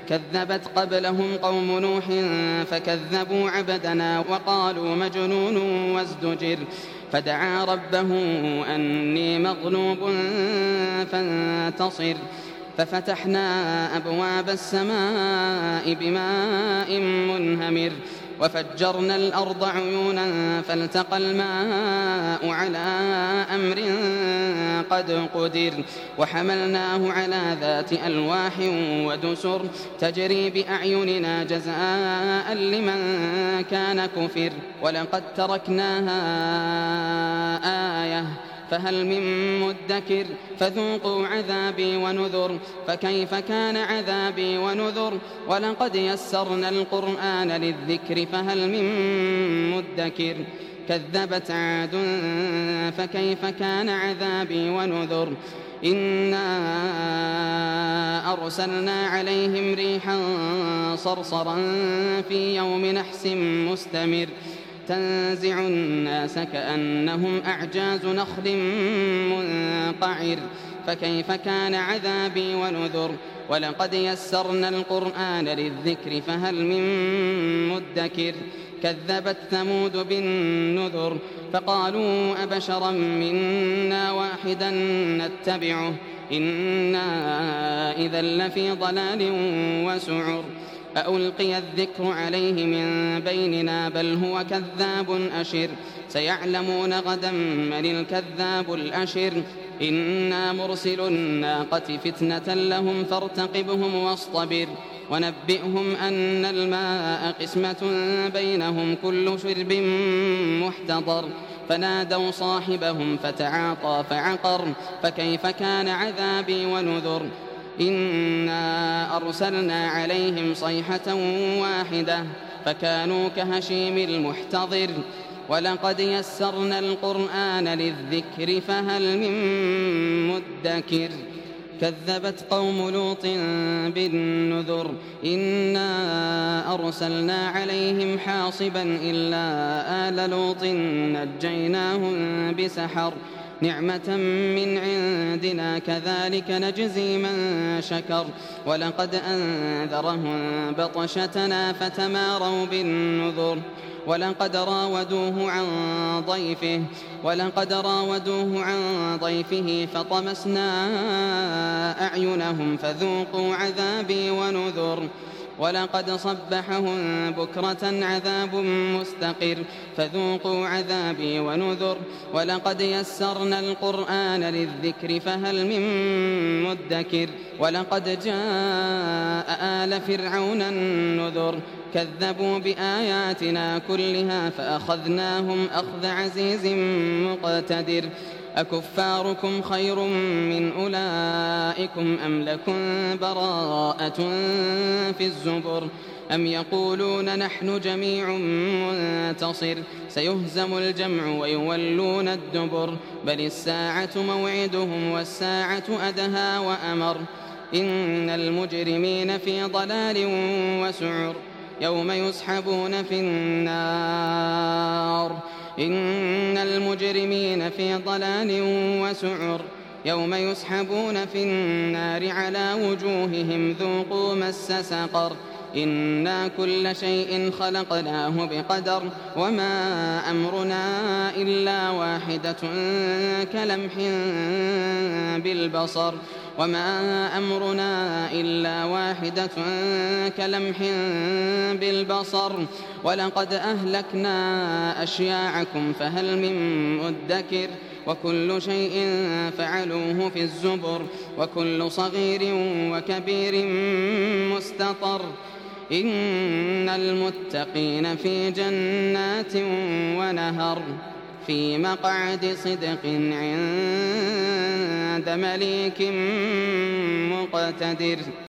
كذبت قبلهم قوم نوح فكذبوا عبدنا وقالوا مجنون وازدجر فدعا ربه أني مغلوب فانتصر ففتحنا أبواب السماء بماء منهمر وفجرنا الأرض عيونا فالتقى الماء على أمر قد قدر وحملناه على ذات ألواح ودسر تجري بأعيننا جزاء لمن كان كفر ولقد تركناها آية فهل من مدكر فذوقوا عذابي ونذر فكيف كان عذابي ونذر ولقد يسرنا القرآن للذكر فهل من مدكر كذبت عاد فكيف كان عذابي ونذر إنا أرسلنا عليهم ريحا صرصرا في يوم نحس مستمر تنزع الناس كأنهم أعجاز نخل منقعر فكيف كان عذابي ونذر ولقد يسرنا القرآن للذكر فهل من مدكر كذبت ثمود بالنذر فقالوا أبشرا منا واحدا نتبعه إنا إذا لفي ضلال وسعر أألقي الذكر عليه من بيننا بل هو كذاب أشر سيعلمون غدا من الكذاب الأشر إنا مرسل الناقة فتنة لهم فارتقبهم واصطبر ونبئهم أن الماء قسمة بينهم كل شرب محتضر فنادوا صاحبهم فتعاطى فعقر فكيف كان عذابي ونذر إنا أرسلنا عليهم صيحة واحدة فكانوا كهشيم المحتضر ولقد يسرنا القرآن للذكر فهل من مدكر كذبت قوم لوط بالنذر إنا أرسلنا عليهم حاصبا إلا آل لوط نجيناهم بسحر نعمة من عندنا كذلك نجزي من شكر ولقد أنذرهم بطشتنا فتماروا بالنذر ولقد راودوه عن ضيفه فطمسنا أعينهم فذوقوا عذابي ونذر ولقد صبحهم بكرة عذاب مستقر فذوقوا عذابي ونذر ولقد يسرنا القرآن للذكر فهل من مدكر ولقد جاء آل فرعون النذر كذبوا بآياتنا كلها فأخذناهم أخذ عزيز مقتدر أكفاركم خير من أولئكم أم لكم براءة في الزبر أم يقولون نحن جميع منتصر سيهزم الجمع ويولون الدبر بل الساعة موعدهم والساعة أدهى وأمر إن المجرمين في ضلال وسعر يوم يسحبون في النار إن المجرمين في ضلال وسعر يوم يسحبون في النار على وجوههم ذوقوا مس سقر إنا كل شيء خلقناه بقدر وما أمرنا إلا واحدة كلمح بالبصر ولقد أهلكنا أشياعكم فهل من مدكر وكل شيء فعلوه في الزبر وكل صغير وكبير مستطر إن المتقين في جنات ونهر في مقعد صدق عند مليك مقتدر.